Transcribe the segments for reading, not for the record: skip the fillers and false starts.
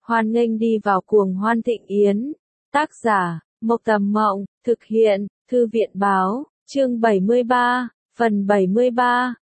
Hoan nghênh đi vào cuồng hoan thịnh yến. Tác giả, Mộc Tầm Mộng, thực hiện, Thư viện Báo, chương 73, phần 73,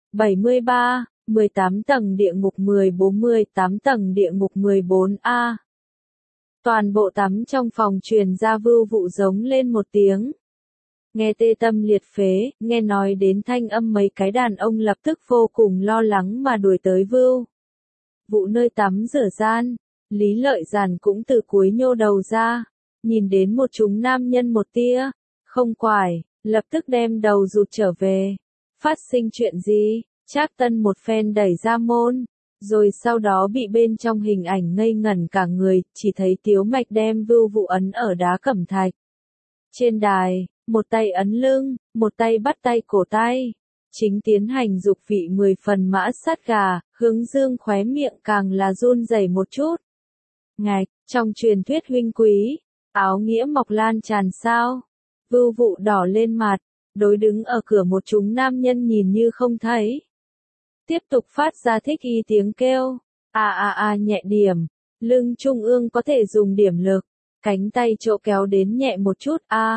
18 tầng địa ngục 18 tầng địa ngục 14A. Toàn bộ tắm trong phòng truyền ra vưu vụ giống lên một tiếng. Nghe tê tâm liệt phế, nghe nói đến thanh âm mấy cái đàn ông lập tức vô cùng lo lắng mà đuổi tới vưu vụ nơi tắm rửa gian. Lý Lợi Giản cũng từ cuối nhô đầu ra, nhìn đến một chúng nam nhân một tia, không quải, lập tức đem đầu rụt trở về. Phát sinh chuyện gì? Trác Tân một phen đẩy ra môn, rồi sau đó bị bên trong hình ảnh ngây ngẩn cả người, chỉ thấy Tiếu Mạch đem vưu vụ ấn ở đá cẩm thạch. Trên đài, một tay ấn lưng, một tay bắt tay cổ tay. Chính tiến hành dục vị 10 phần mã sát gà, Hướng Dương khóe miệng càng là run rẩy một chút. Ngạch, trong truyền thuyết huynh quý, áo nghĩa mọc lan tràn sao? Vưu vụ đỏ lên mặt, đối đứng ở cửa một chúng nam nhân nhìn như không thấy. Tiếp tục phát ra thích y tiếng kêu, nhẹ điểm, lưng trung ương có thể dùng điểm lực, cánh tay chỗ kéo đến nhẹ một chút,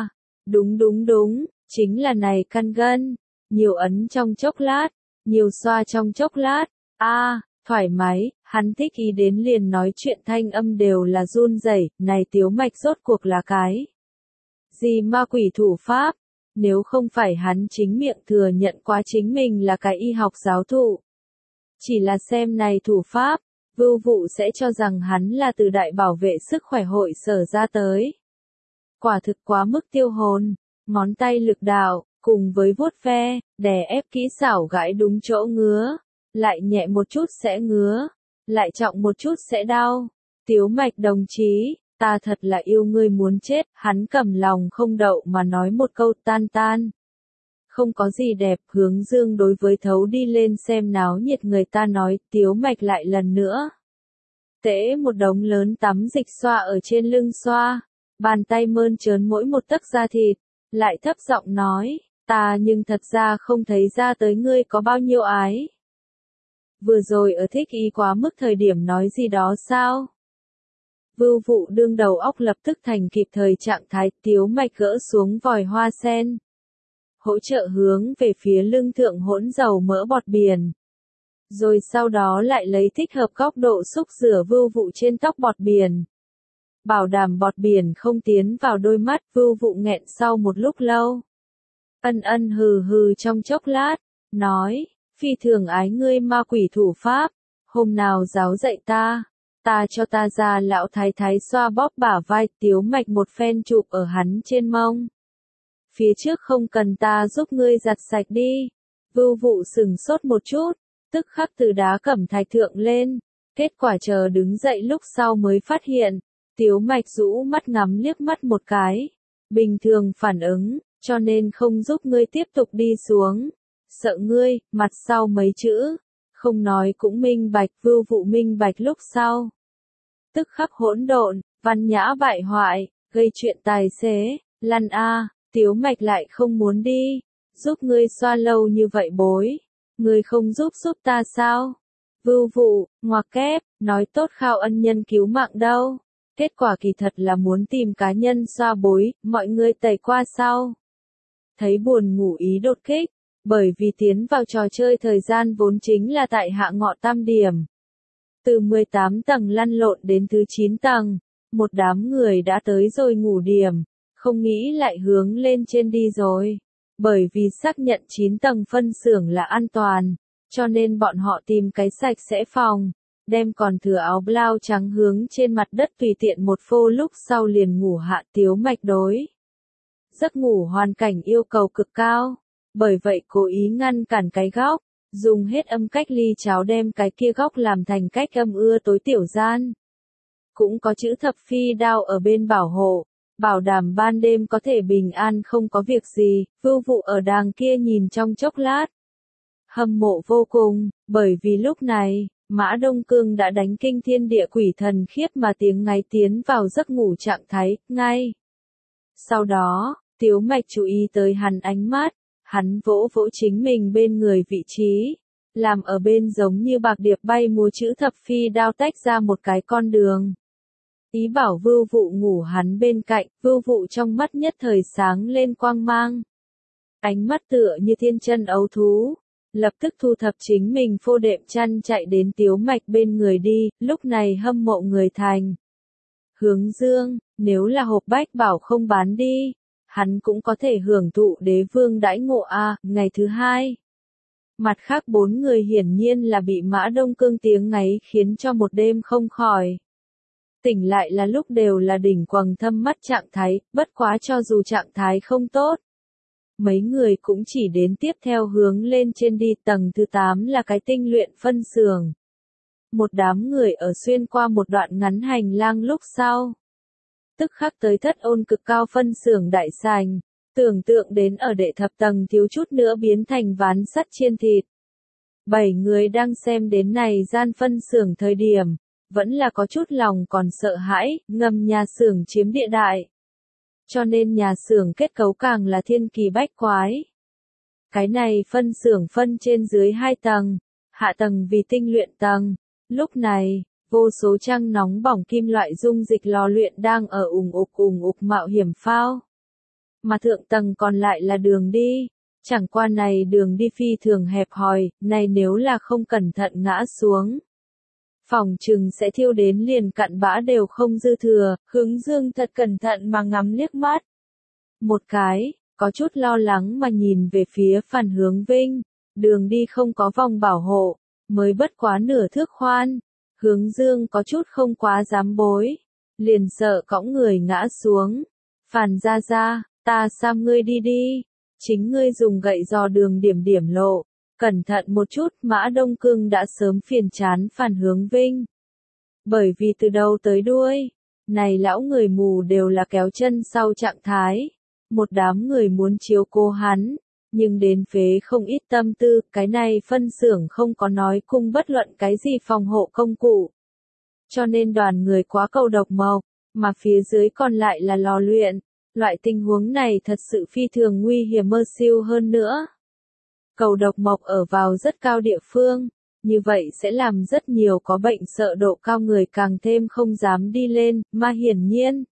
đúng, chính là này căn gân, nhiều ấn trong chốc lát, nhiều xoa trong chốc lát, thoải mái, hắn thích ý đến liền nói chuyện thanh âm đều là run rẩy, này Tiếu Mạch rốt cuộc là cái gì ma quỷ thủ pháp, nếu không phải hắn chính miệng thừa nhận quá chính mình là cái y học giáo thụ. Chỉ là xem này thủ pháp, vưu vụ sẽ cho rằng hắn là từ đại bảo vệ sức khỏe hội sở ra tới. Quả thực quá mức tiêu hồn, ngón tay lực đạo, cùng với vuốt ve, đè ép kỹ xảo gãi đúng chỗ ngứa. Lại nhẹ một chút sẽ ngứa, lại trọng một chút sẽ đau. Tiếu Mạch đồng chí, ta thật là yêu ngươi muốn chết, hắn cầm lòng không đậu mà nói một câu tan. Không có gì đẹp, Hướng Dương đối với thấu đi lên xem náo nhiệt người ta nói, Tiếu Mạch lại lần nữa. Tễ một đống lớn tắm dịch xoa ở trên lưng xoa, bàn tay mơn trớn mỗi một tấc da thịt, lại thấp giọng nói, ta nhưng thật ra không thấy ra tới ngươi có bao nhiêu ái. Vừa rồi ở thích ý quá mức thời điểm nói gì đó sao? Vưu vụ đương đầu óc lập tức thành kịp thời trạng thái, Tiếu Mạch gỡ xuống vòi hoa sen. Hỗ trợ hướng về phía lưng thượng hỗn dầu mỡ bọt biển. Rồi sau đó lại lấy thích hợp góc độ xúc rửa vưu vụ trên tóc bọt biển. Bảo đảm bọt biển không tiến vào đôi mắt, vưu vụ nghẹn sau một lúc lâu. Ân hừ trong chốc lát, nói. Phi thường ái ngươi ma quỷ thủ pháp, hôm nào giáo dạy ta cho ta ra lão thái thái xoa bóp bả vai, Tiếu Mạch một phen chụp ở hắn trên mông. Phía trước không cần ta giúp ngươi giặt sạch đi. Vưu vụ sừng sốt một chút, tức khắc từ đá cẩm thạch thượng lên, kết quả chờ đứng dậy lúc sau mới phát hiện, Tiếu Mạch rũ mắt ngắm liếc mắt một cái, bình thường phản ứng, cho nên không giúp ngươi tiếp tục đi xuống. Sợ ngươi, mặt sau mấy chữ, không nói cũng minh bạch, vưu vụ minh bạch lúc sau. Tức khắc hỗn độn, văn nhã bại hoại, gây chuyện tài xế, lăn Tiếu Mạch lại không muốn đi, giúp ngươi xoa lâu như vậy bối, ngươi không giúp ta sao? Vưu vụ, ngoặc kép, nói tốt khao ân nhân cứu mạng đâu, kết quả kỳ thật là muốn tìm cá nhân xoa bối, mọi người tẩy qua sau. Thấy buồn ngủ ý đột kích. Bởi vì tiến vào trò chơi thời gian vốn chính là tại hạ ngọ tam điểm. Từ 18 tầng lăn lộn đến thứ 9 tầng, một đám người đã tới rồi ngủ điểm, không nghĩ lại hướng lên trên đi rồi. Bởi vì xác nhận 9 tầng phân xưởng là an toàn, cho nên bọn họ tìm cái sạch sẽ phòng, đem còn thừa áo blau trắng hướng trên mặt đất tùy tiện một phô lúc sau liền ngủ hạ. Tiếu Mạch đối giấc ngủ hoàn cảnh yêu cầu cực cao. Bởi vậy cố ý ngăn cản cái góc, dùng hết âm cách ly cháo đem cái kia góc làm thành cách âm ưa tối tiểu gian. Cũng có chữ thập phi đao ở bên bảo hộ, bảo đảm ban đêm có thể bình an không có việc gì. Vưu vụ ở đàng kia nhìn trong chốc lát. Hâm mộ vô cùng, bởi vì lúc này, Mã Đông Cương đã đánh kinh thiên địa quỷ thần khiếp mà tiếng ngáy tiến vào giấc ngủ trạng thái, ngay. Sau đó, Tiếu Mạch chú ý tới hắn ánh mắt. Hắn vỗ chính mình bên người vị trí, làm ở bên giống như bạc điệp bay múa chữ thập phi đao tách ra một cái con đường. Ý bảo Vưu Vụ ngủ hắn bên cạnh, Vưu Vụ trong mắt nhất thời sáng lên quang mang. Ánh mắt tựa như thiên chân ấu thú, lập tức thu thập chính mình phô đệm chăn chạy đến Tiếu Mạch bên người đi, lúc này hâm mộ người thành. Hướng Dương, nếu là hộp bách bảo không bán đi, hắn cũng có thể hưởng thụ đế vương đãi ngộ ngày thứ hai. Mặt khác 4 người hiển nhiên là bị Mã Đông Cương tiếng ngáy khiến cho một đêm không khỏi. Tỉnh lại là lúc đều là đỉnh quầng thâm mắt trạng thái, bất quá cho dù trạng thái không tốt. Mấy người cũng chỉ đến tiếp theo hướng lên trên đi, tầng thứ 8 là cái tinh luyện phân xưởng. Một đám người ở xuyên qua một đoạn ngắn hành lang lúc sau. Tức khắc tới thất ôn cực cao phân xưởng đại sành, tưởng tượng đến ở đệ thập tầng thiếu chút nữa biến thành ván sắt chiên thịt. 7 người đang xem đến này gian phân xưởng thời điểm, vẫn là có chút lòng còn sợ hãi, ngầm nhà xưởng chiếm địa đại. Cho nên nhà xưởng kết cấu càng là thiên kỳ bách quái. Cái này phân xưởng phân trên dưới 2 tầng, hạ tầng vì tinh luyện tầng. Lúc này, vô số trăng nóng bỏng kim loại dung dịch lò luyện đang ở ùng ục mạo hiểm phao. Mà thượng tầng còn lại là đường đi. Chẳng qua này đường đi phi thường hẹp hòi, này nếu là không cẩn thận ngã xuống. Phòng trừng sẽ thiêu đến liền cặn bã đều không dư thừa, Hướng Dương thật cẩn thận mà ngắm liếc mắt. Một cái, có chút lo lắng mà nhìn về phía Phan Hướng Vinh, đường đi không có vòng bảo hộ, mới bất quá nửa thước khoan. Hướng Dương có chút không quá dám bối, liền sợ cõng người ngã xuống. Phàn ra, ta xăm ngươi đi đi, chính ngươi dùng gậy dò đường điểm lộ. Cẩn thận một chút, Mã Đông Cương đã sớm phiền chán Phan Hướng Vinh. Bởi vì từ đầu tới đuôi, này lão người mù đều là kéo chân sau trạng thái. Một đám người muốn chiếu cố hắn, nhưng đến phế không ít tâm tư, cái này phân xưởng không có nói cung bất luận cái gì phòng hộ công cụ. Cho nên đoàn người quá cầu độc mộc, mà phía dưới còn lại là lò luyện. Loại tình huống này thật sự phi thường nguy hiểm mơ siêu hơn nữa. Cầu độc mộc ở vào rất cao địa phương, như vậy sẽ làm rất nhiều có bệnh sợ độ cao người càng thêm không dám đi lên, mà hiển nhiên.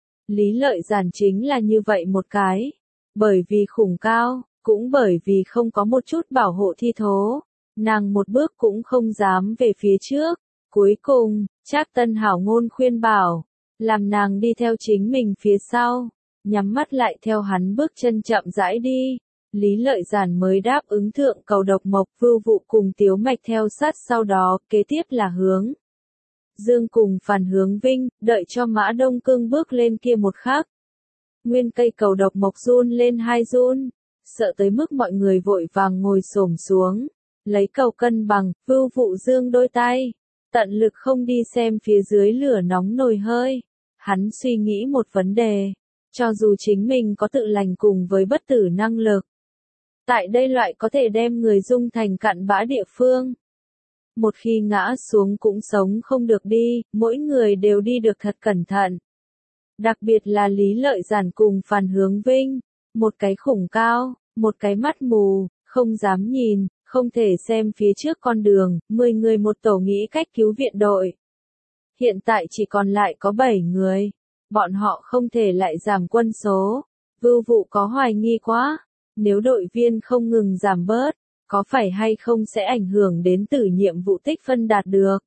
Lý Lợi Giản chính là như vậy một cái, bởi vì khủng cao, cũng bởi vì không có một chút bảo hộ thi thố, nàng một bước cũng không dám về phía trước. Cuối cùng, Trác Tân hảo ngôn khuyên bảo, làm nàng đi theo chính mình phía sau, nhắm mắt lại theo hắn bước chân chậm rãi đi. Lý Lợi Giản mới đáp ứng thượng cầu độc mộc, Vưu Vụ cùng Tiếu Mạch theo sát sau đó, kế tiếp là Hướng Dương cùng Phan Hướng Vinh, đợi cho Mã Đông Cương bước lên kia một khắc. Nguyên cây cầu độc mộc run lên 2 run, sợ tới mức mọi người vội vàng ngồi xổm xuống, lấy cầu cân bằng. Vưu Vụ giương đôi tay, tận lực không đi xem phía dưới lửa nóng nồi hơi. Hắn suy nghĩ một vấn đề, cho dù chính mình có tự lành cùng với bất tử năng lực, tại đây loại có thể đem người dung thành cặn bã địa phương, một khi ngã xuống cũng sống không được đi, mỗi người đều đi được thật cẩn thận. Đặc biệt là Lý Lợi Giản cùng Phan Hướng Vinh, một cái khủng cao, một cái mắt mù, không dám nhìn, không thể xem phía trước con đường, 10 người một tổ nghĩ cách cứu viện đội. Hiện tại chỉ còn lại có 7 người, bọn họ không thể lại giảm quân số. Vưu Vụ có hoài nghi quá, nếu đội viên không ngừng giảm bớt, có phải hay không sẽ ảnh hưởng đến từ nhiệm vụ tích phân đạt được.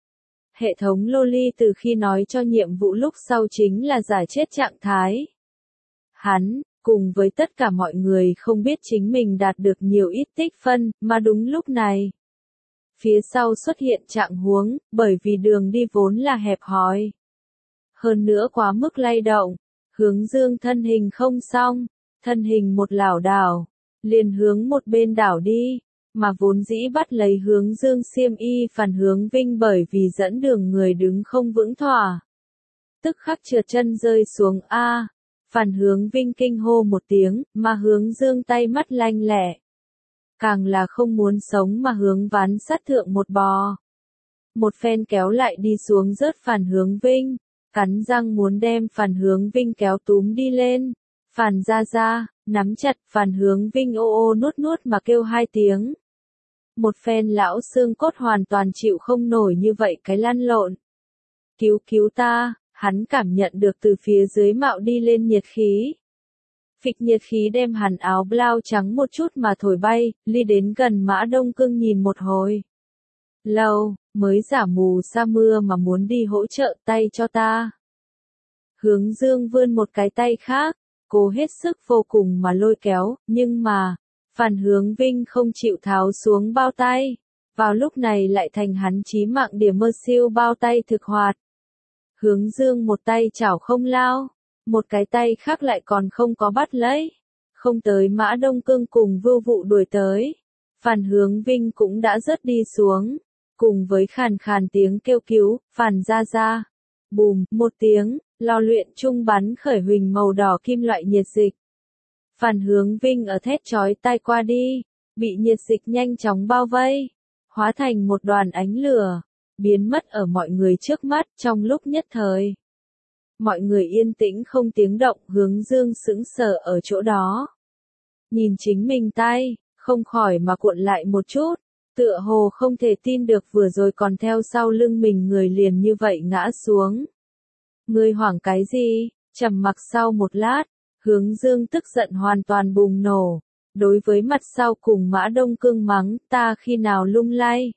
Hệ thống Loli từ khi nói cho nhiệm vụ lúc sau chính là giả chết trạng thái. Hắn, cùng với tất cả mọi người không biết chính mình đạt được nhiều ít tích phân, mà đúng lúc này. Phía sau xuất hiện trạng huống, bởi vì đường đi vốn là hẹp hòi. Hơn nữa quá mức lay động, Hướng Dương thân hình không xong, thân hình một lảo đảo, liền hướng một bên đảo đi, mà vốn dĩ bắt lấy Hướng Dương xiêm y Phan Hướng Vinh bởi vì dẫn đường người đứng không vững thỏa. Tức khắc trượt chân rơi xuống Phan Hướng Vinh kinh hô một tiếng, mà Hướng Dương tay mắt lanh lẹ. Càng là không muốn sống mà hướng ván sắt thượng một bò. Một phen kéo lại đi xuống rớt Phan Hướng Vinh, cắn răng muốn đem Phan Hướng Vinh kéo túm đi lên. Phan ra, nắm chặt Phan Hướng Vinh ô nuốt mà kêu 2 tiếng. Một phen lão xương cốt hoàn toàn chịu không nổi như vậy cái lăn lộn. Cứu ta, Hắn cảm nhận được từ phía dưới mạo đi lên nhiệt khí. Phịch nhiệt khí đem hắn áo blau trắng một chút mà thổi bay, ly đến gần Mã Đông Cương nhìn một hồi. Lâu, mới giả mù sa mưa mà muốn đi hỗ trợ, tay cho ta. Hướng Dương vươn một cái tay khác, cố hết sức vô cùng mà lôi kéo, nhưng mà, Phan Hướng Vinh không chịu tháo xuống bao tay. Vào lúc này lại thành hắn chí mạng điểm mơ siêu bao tay thực hoạt. Hướng Dương một tay chảo không lao, một cái tay khác lại còn không có bắt lấy. Không tới Mã Đông Cương cùng Vưu Vụ đuổi tới. Phan Hướng Vinh cũng đã rớt đi xuống, cùng với khàn khàn tiếng kêu cứu, Phan ra ra. Bùm, một tiếng, lò luyện trung bắn khởi huỳnh màu đỏ kim loại nhiệt dịch. Phan Hướng Vinh ở thét chói tai qua đi, bị nhiệt dịch nhanh chóng bao vây, hóa thành một đoàn ánh lửa, biến mất ở mọi người trước mắt trong lúc nhất thời. Mọi người yên tĩnh không tiếng động, Hướng Dương sững sờ ở chỗ đó. Nhìn chính mình tay, không khỏi mà cuộn lại một chút, tựa hồ không thể tin được vừa rồi còn theo sau lưng mình người liền như vậy ngã xuống. Ngươi hoảng cái gì? Trầm mặc sau một lát, Hướng Dương tức giận hoàn toàn bùng nổ, đối với mặt sau cùng Mã Đông Cương mắng, ta khi nào lung lay?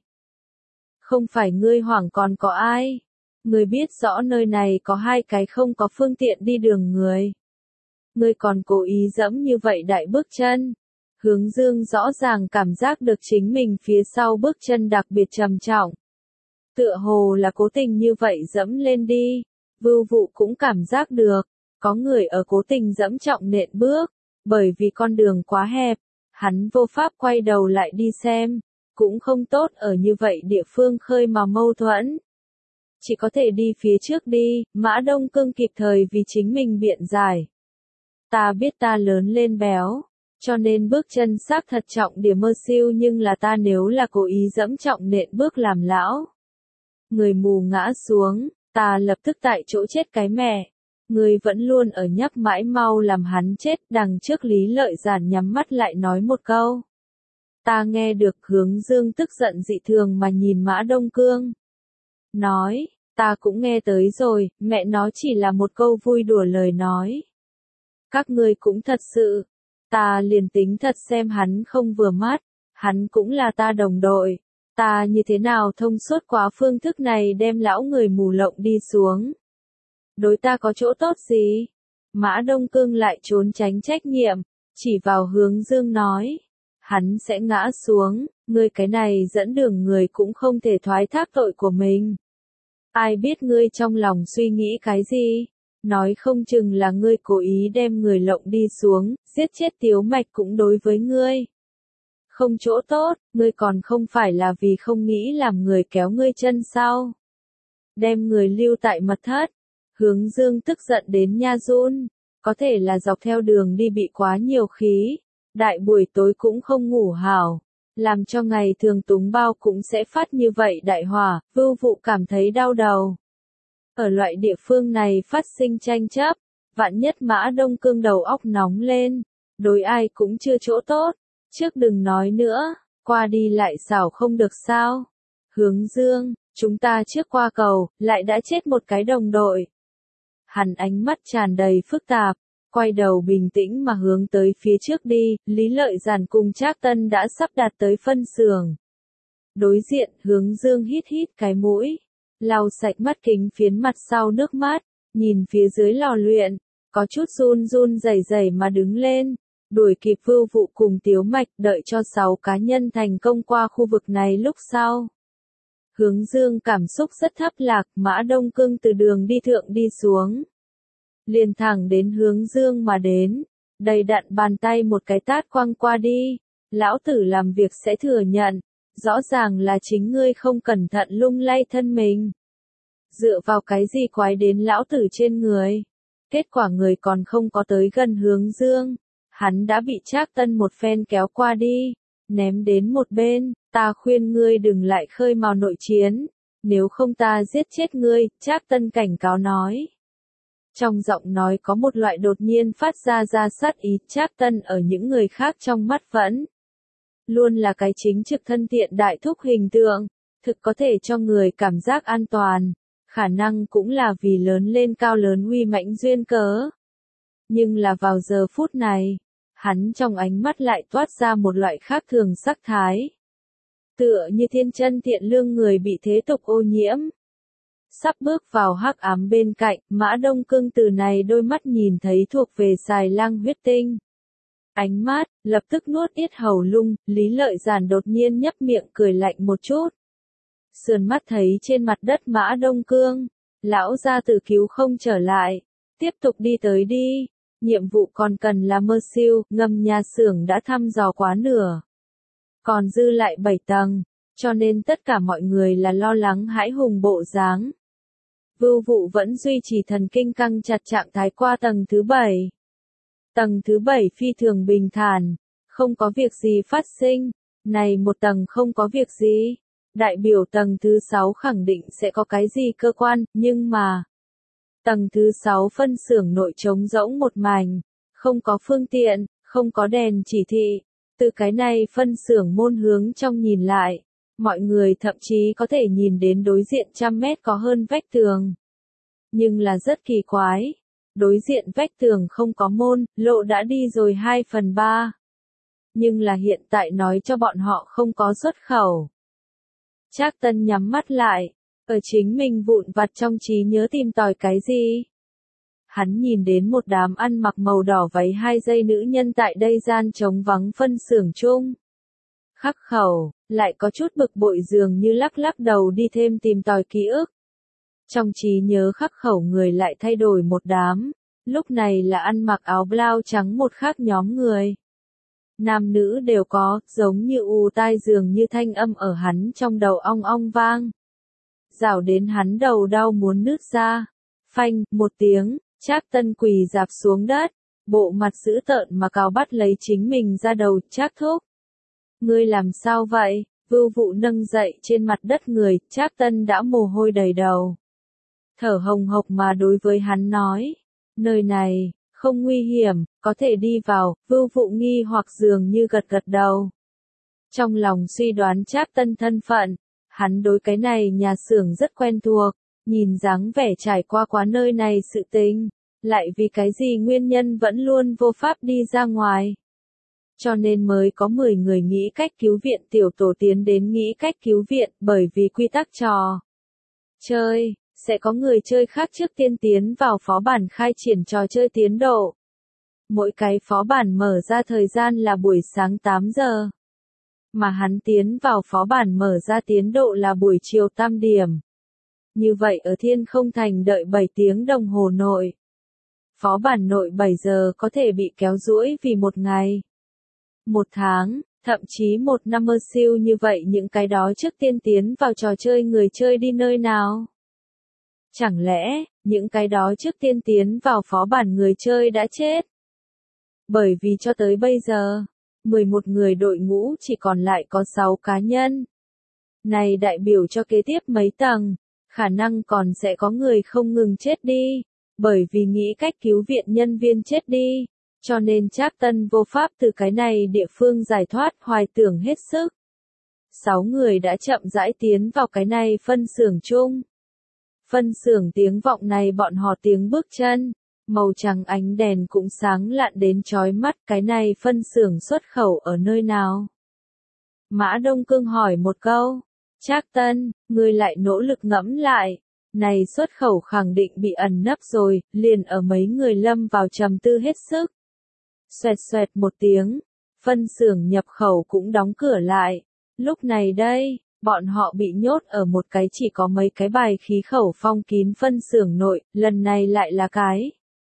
Không phải ngươi hoảng còn có ai? Ngươi biết rõ nơi này có hai cái không có phương tiện đi đường người. Ngươi còn cố ý dẫm như vậy đại bước chân. Hướng Dương rõ ràng cảm giác được chính mình phía sau bước chân đặc biệt trầm trọng. Tựa hồ là cố tình như vậy dẫm lên đi. Vưu Vụ cũng cảm giác được, có người ở cố tình dẫm trọng nện bước, bởi vì con đường quá hẹp, hắn vô pháp quay đầu lại đi xem, cũng không tốt ở như vậy địa phương khơi mà mâu thuẫn. Chỉ có thể đi phía trước đi, Mã Đông Cương kịp thời vì chính mình biện giải. Ta biết ta lớn lên béo, cho nên bước chân xác thật trọng điểm mơ siêu, nhưng là ta nếu là cố ý dẫm trọng nện bước làm lão. Người mù ngã xuống, ta lập tức tại chỗ chết cái mẹ. Người vẫn luôn ở nhắc mãi mau làm hắn chết, đằng trước Lý Lợi Giản nhắm mắt lại nói một câu. Ta nghe được. Hướng Dương tức giận dị thường mà nhìn Mã Đông Cương. Nói, ta cũng nghe tới rồi, mẹ nó chỉ là một câu vui đùa lời nói. Các ngươi cũng thật sự, ta liền tính thật xem hắn không vừa mắt, hắn cũng là ta đồng đội. Ta như thế nào thông suốt quá phương thức này đem lão người mù lộng đi xuống. Đối ta có chỗ tốt gì? Mã Đông Cương lại trốn tránh trách nhiệm, chỉ vào Hướng Dương nói. Hắn sẽ ngã xuống, ngươi cái này dẫn đường người cũng không thể thoái thác tội của mình. Ai biết ngươi trong lòng suy nghĩ cái gì? Nói không chừng là ngươi cố ý đem người lộng đi xuống, giết chết Tiếu Mạch cũng đối với ngươi. Không chỗ tốt, ngươi còn không phải là vì không nghĩ làm người kéo ngươi chân sau. Đem người lưu tại mật thất. Hướng Dương tức giận đến nha run, có thể là dọc theo đường đi bị quá nhiều khí, đại buổi tối cũng không ngủ hảo, làm cho ngày thường túng bao cũng sẽ phát như vậy đại hỏa, Vưu Vụ cảm thấy đau đầu. Ở loại địa phương này phát sinh tranh chấp, vạn nhất Mã Đông Cương đầu óc nóng lên, đối ai cũng chưa chỗ tốt, trước đừng nói nữa, qua đi lại xảo không được sao. Hướng Dương, chúng ta trước qua cầu, lại đã chết một cái đồng đội. Hắn ánh mắt tràn đầy phức tạp, quay đầu bình tĩnh mà hướng tới phía trước đi, Lý Lợi Giản cùng Trác Tân đã sắp đạt tới phân xưởng. Đối diện, Hướng Dương hít hít cái mũi, lau sạch mắt kính phiến mặt sau nước mắt, nhìn phía dưới lò luyện, có chút run run rẩy rẩy mà đứng lên, đuổi kịp Vưu Vụ cùng Tiếu Mạch, đợi cho 6 cá nhân thành công qua khu vực này lúc sau. Hướng Dương cảm xúc rất thấp lạc, Mã Đông Cương từ đường đi thượng đi xuống. Liền thẳng đến Hướng Dương mà đến, đầy đặn bàn tay một cái tát quăng qua đi, lão tử làm việc sẽ thừa nhận, rõ ràng là chính ngươi không cẩn thận lung lay thân mình. Dựa vào cái gì quái đến lão tử trên người? Kết quả người còn không có tới gần Hướng Dương, hắn đã bị Trác Tân một phen kéo qua đi, ném đến một bên, ta khuyên ngươi đừng lại khơi mào nội chiến, nếu không ta giết chết ngươi, Trác Tân cảnh cáo nói. Trong giọng nói có một loại đột nhiên phát ra sát ý, Trác Tân ở những người khác trong mắt vẫn luôn là cái chính trực thân thiện đại thúc hình tượng, thực có thể cho người cảm giác an toàn. khả năng cũng là vì lớn lên cao lớn uy mãnh duyên cớ. Nhưng là vào giờ phút này, hắn trong ánh mắt lại toát ra một loại khác thường sắc thái. Tựa như thiên chân thiện lương người bị thế tục ô nhiễm. Sắp bước vào hắc ám bên cạnh, Mã Đông Cương từ này đôi mắt nhìn thấy thuộc về xài lang huyết tinh. Ánh mắt, lập tức nuốt yết hầu lung, Lý Lợi Giản đột nhiên nhấp miệng cười lạnh một chút. Sườn mắt thấy trên mặt đất Mã Đông Cương, lão gia tử cứu không trở lại, tiếp tục đi tới đi, nhiệm vụ còn cần là mơ siêu, ngầm nhà xưởng đã thăm dò quá nửa. Còn dư lại 7 tầng, cho nên tất cả mọi người là lo lắng hãi hùng bộ dáng. Vưu Vụ vẫn duy trì thần kinh căng chặt trạng thái qua tầng thứ 7. Tầng thứ 7 phi thường bình thản, không có việc gì phát sinh, này một tầng không có việc gì, đại biểu tầng thứ 6 khẳng định sẽ có cái gì cơ quan, nhưng mà tầng thứ 6 phân xưởng nội trống rỗng một mảnh, không có phương tiện, không có đèn chỉ thị, từ cái này phân xưởng môn hướng trong nhìn lại, mọi người thậm chí có thể nhìn đến đối diện trăm mét có hơn vách tường. Nhưng là rất kỳ quái. Đối diện vách tường không có môn, lộ đã đi rồi 2/3. Nhưng là hiện tại nói cho bọn họ không có xuất khẩu. Trác Tân nhắm mắt lại, ở chính mình vụn vặt trong trí nhớ tìm tòi cái gì. Hắn nhìn đến một đám ăn mặc màu đỏ váy 2 dây nữ nhân tại đây gian trống vắng phân xưởng chung. Khắc khẩu, lại có chút bực bội dường như lắc lắc đầu đi thêm tìm tòi ký ức. Trong trí nhớ khắc khẩu người lại thay đổi một đám, lúc này là ăn mặc áo blau trắng một khác nhóm người. Nam nữ đều có, giống như ù tai dường như thanh âm ở hắn trong đầu ong ong vang. Rảo đến hắn đầu đau muốn nứt ra. Phanh, một tiếng, Trác Tân quỳ rạp xuống đất, bộ mặt dữ tợn mà cào bắt lấy chính mình ra đầu, Trác thúc. Ngươi làm sao vậy? Vưu Vụ nâng dậy trên mặt đất người, Trác Tân đã mồ hôi đầy đầu. Thở hồng hộc mà đối với hắn nói, nơi này, không nguy hiểm, có thể đi vào, Vưu Vụ nghi hoặc dường như gật gật đầu. Trong lòng suy đoán Trác Tân thân phận, hắn đối cái này nhà xưởng rất quen thuộc, nhìn dáng vẻ trải qua quá nơi này sự tình, lại vì cái gì nguyên nhân vẫn luôn vô pháp đi ra ngoài. Cho nên mới có 10 người nghĩ cách cứu viện tiểu tổ tiến đến nghĩ cách cứu viện bởi vì quy tắc trò chơi. Sẽ có người chơi khác trước tiên tiến vào phó bản khai triển trò chơi tiến độ. Mỗi cái phó bản mở ra thời gian là buổi sáng 8 giờ. Mà hắn tiến vào phó bản mở ra tiến độ là buổi chiều 8 điểm. Như vậy ở Thiên Không Thành đợi 7 tiếng đồng hồ nội. Phó bản nội 7 giờ có thể bị kéo duỗi vì một ngày. Một tháng, thậm chí một năm mơ siêu như vậy những cái đó trước tiên tiến vào trò chơi người chơi đi nơi nào? Chẳng lẽ, những cái đó trước tiên tiến vào phó bản người chơi đã chết? Bởi vì cho tới bây giờ, 11 người đội ngũ chỉ còn lại có 6 cá nhân. Này đại biểu cho kế tiếp mấy tầng, khả năng còn sẽ có người không ngừng chết đi, bởi vì nghĩ cách cứu viện nhân viên chết đi, cho nên Trác Tân vô pháp từ cái này địa phương giải thoát hoài tưởng hết sức. 6 người đã chậm rãi tiến vào cái này phân xưởng chung. Phân xưởng tiếng vọng này bọn họ tiếng bước chân, màu trắng ánh đèn cũng sáng lạn đến chói mắt, cái này phân xưởng xuất khẩu ở nơi nào? Mã Đông Cương hỏi một câu, Trác Tân, ngươi lại nỗ lực ngẫm lại, này xuất khẩu khẳng định bị ẩn nấp rồi, liền ở mấy người lâm vào trầm tư hết sức. Xoẹt xoẹt một tiếng, phân xưởng nhập khẩu cũng đóng cửa lại, lúc này đây. Bọn họ bị nhốt ở một cái chỉ có mấy cái bài khí khẩu phong kín phân xưởng nội, lần này lại là cái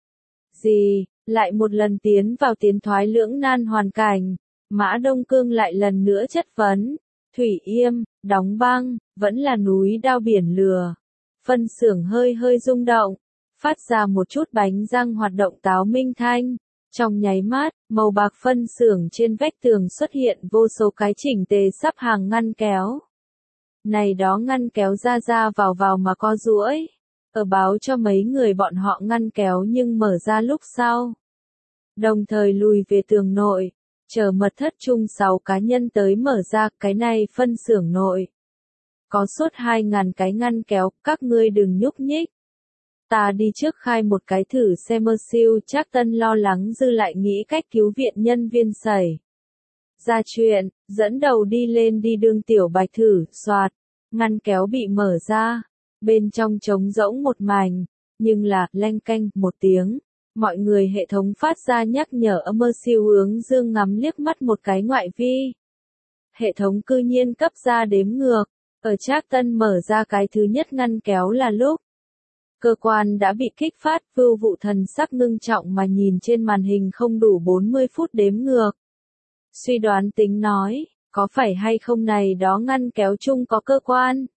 gì, lại một lần tiến vào tiến thoái lưỡng nan hoàn cảnh, Mã Đông Cương lại lần nữa chất vấn, thủy yêm, đóng băng, vẫn là núi đao biển lửa, phân xưởng hơi hơi rung động, phát ra một chút bánh răng hoạt động táo minh thanh. Trong nháy mắt, màu bạc phân xưởng trên vách tường xuất hiện vô số cái chỉnh tề sắp hàng ngăn kéo. Này đó ngăn kéo ra vào mà co duỗi, ở báo cho mấy người bọn họ ngăn kéo nhưng mở ra lúc sau. Đồng thời lùi về tường nội, chờ mật thất chung 6 cá nhân tới mở ra cái này phân xưởng nội. có suốt 2.000 cái ngăn kéo, các ngươi đừng nhúc nhích. Ta đi trước khai một cái thử xem. Siêu Trác Tân lo lắng dư lại nghĩ cách cứu viện nhân viên xảy ra chuyện, dẫn đầu đi lên đi đương Tiểu Bạch thử, soạt, ngăn kéo bị mở ra, bên trong trống rỗng một mảnh, nhưng là, leng keng, một tiếng, mọi người hệ thống phát ra nhắc nhở. Siêu hướng dương ngắm liếc mắt một cái ngoại vi. Hệ thống cư nhiên cấp ra đếm ngược, ở Trác Tân mở ra cái thứ nhất ngăn kéo là lúc cơ quan đã bị kích phát. Vưu Vụ thần sắc ngưng trọng mà nhìn trên màn hình không đủ 40 phút đếm ngược. Suy đoán tính nói, có phải hay không này đó ngăn kéo chung có cơ quan?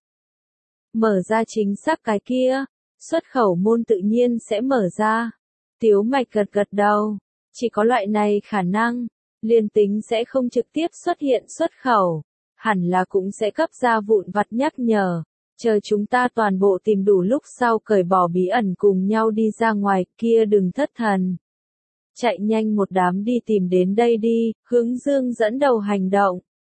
Mở ra chính xác cái kia, xuất khẩu môn tự nhiên sẽ mở ra. Tiếu Mạch gật gật đầu, chỉ có loại này khả năng, liên tính sẽ không trực tiếp xuất hiện xuất khẩu, hẳn là cũng sẽ cấp ra vụn vặt nhắc nhở. Chờ chúng ta toàn bộ tìm đủ lúc sau cởi bỏ bí ẩn cùng nhau đi ra ngoài, kia đừng thất thần. Chạy nhanh một đám đi tìm đến đây đi, Hướng Dương dẫn đầu hành động.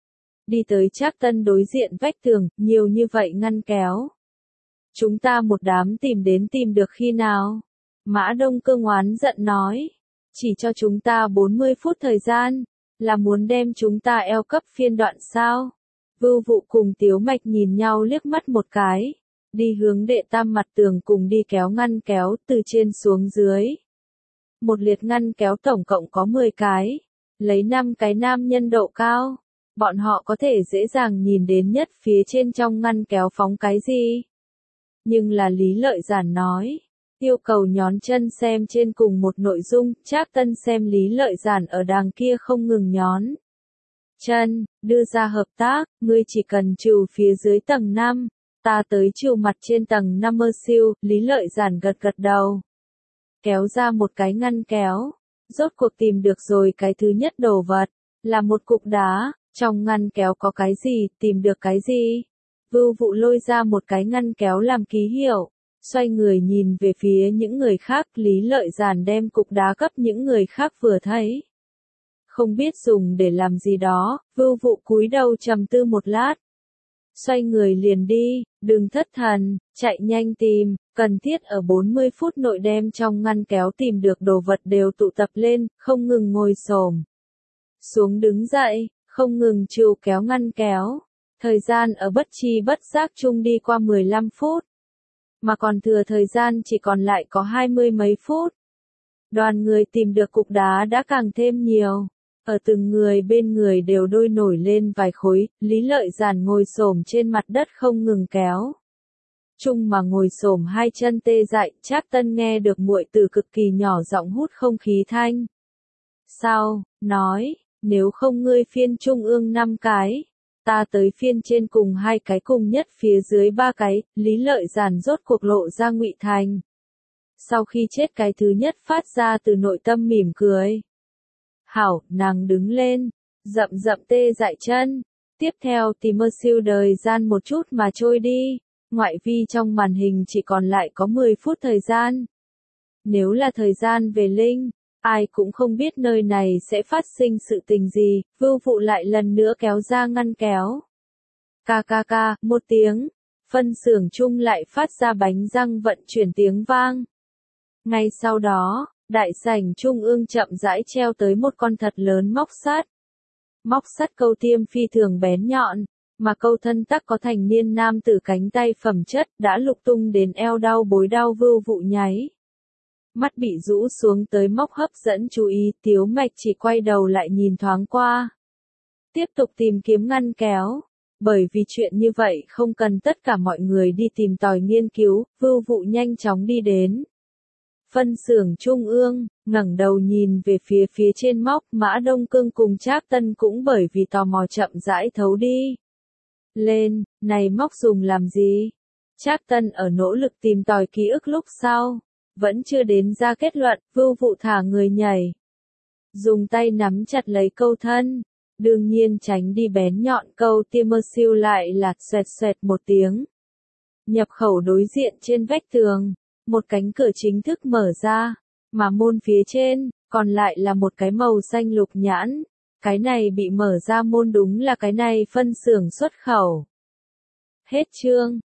Đi tới Trác Tân đối diện vách tường, nhiều như vậy ngăn kéo. Chúng ta một đám tìm đến tìm được khi nào? Mã Đông Cương oán giận nói. Chỉ cho chúng ta 40 phút thời gian, là muốn đem chúng ta eo cấp phiên đoạn sao? Vưu Vụ cùng Tiếu Mạch nhìn nhau liếc mắt một cái, đi hướng đệ tam mặt tường cùng đi kéo ngăn kéo từ trên xuống dưới. Một liệt ngăn kéo tổng cộng có 10 cái, lấy 5 cái nam nhân độ cao, bọn họ có thể dễ dàng nhìn đến nhất phía trên trong ngăn kéo phóng cái gì. Nhưng là Lý Lợi Giản nói, yêu cầu nhón chân xem trên cùng một nội dung. Trác Tân xem Lý Lợi Giản ở đàng kia không ngừng nhón chân, đưa ra hợp tác, ngươi chỉ cần trừ phía dưới tầng 5, ta tới trừ mặt trên tầng 5. Siêu, Lý Lợi Giản gật gật đầu. Kéo ra một cái ngăn kéo, rốt cuộc tìm được rồi cái thứ nhất đồ vật, là một cục đá, trong ngăn kéo có cái gì, tìm được cái gì. Vưu Vụ lôi ra một cái ngăn kéo làm ký hiệu, xoay người nhìn về phía những người khác. Lý Lợi Giản đem cục đá cấp những người khác vừa thấy. Không biết dùng để làm gì đó, Vưu Vụ cúi đầu trầm tư một lát. Xoay người liền đi, đừng thất thần, chạy nhanh tìm, cần thiết ở 40 phút nội đem trong ngăn kéo tìm được đồ vật đều tụ tập lên, không ngừng ngồi xổm xuống đứng dậy, không ngừng trù kéo ngăn kéo. Thời gian ở bất tri bất giác chung đi qua 15 phút, mà còn thừa thời gian chỉ còn lại có 20 mấy phút. Đoàn người tìm được cục đá đã càng thêm nhiều. Ở từng người bên người đều đôi nổi lên vài khối. Lý Lợi Giản ngồi xổm trên mặt đất không ngừng kéo. Chung mà ngồi xổm hai chân tê dại. Trác Tân nghe được muội tử cực kỳ nhỏ giọng hút không khí thanh. Sao, nói, nếu không ngươi phiên trung ương 5 cái, ta tới phiên trên cùng 2 cái, cùng nhất phía dưới 3 cái. Lý Lợi Giản rốt cuộc lộ ra ngụy thành. Sau khi chết cái thứ nhất phát ra từ nội tâm mỉm cười. Hảo, nàng đứng lên, rậm rậm tê dại chân. Tiếp theo tìm siêu đời gian một chút mà trôi đi. Ngoại vi trong màn hình chỉ còn lại có 10 phút thời gian. Nếu là thời gian về linh, ai cũng không biết nơi này sẽ phát sinh sự tình gì. Vưu Vụ lại lần nữa kéo ra ngăn kéo. Ca ca ca, một tiếng. Phân xưởng chung lại phát ra bánh răng vận chuyển tiếng vang. Ngay sau đó, đại sảnh trung ương chậm rãi treo tới một con thật lớn móc sắt. Móc sắt câu tiêm phi thường bén nhọn, mà câu thân tắc có thành niên nam tử cánh tay phẩm chất đã lục tung đến eo đau bối đau. Vưu Vụ nháy mắt bị rũ xuống tới móc hấp dẫn chú ý. Tiếu Mạch chỉ quay đầu lại nhìn thoáng qua, tiếp tục tìm kiếm ngăn kéo. Bởi vì chuyện như vậy không cần tất cả mọi người đi tìm tòi nghiên cứu. Vưu Vụ nhanh chóng đi đến phân xưởng trung ương, ngẩng đầu nhìn về phía trên móc. Mã Đông Cương cùng Trác Tân cũng bởi vì tò mò chậm rãi thấu đi lên. Này móc dùng làm gì? Trác Tân ở nỗ lực tìm tòi ký ức lúc sau, vẫn chưa đến ra kết luận. Vưu Vụ thả người nhảy, dùng tay nắm chặt lấy câu thân, đương nhiên tránh đi bén nhọn câu tiêm. Siêu lại là xoẹt xoẹt một tiếng. Nhập khẩu đối diện trên vách tường, một cánh cửa chính thức mở ra, mà môn phía trên, còn lại là một cái màu xanh lục nhãn. Cái này bị mở ra môn đúng là cái này phân xưởng xuất khẩu. Hết chương.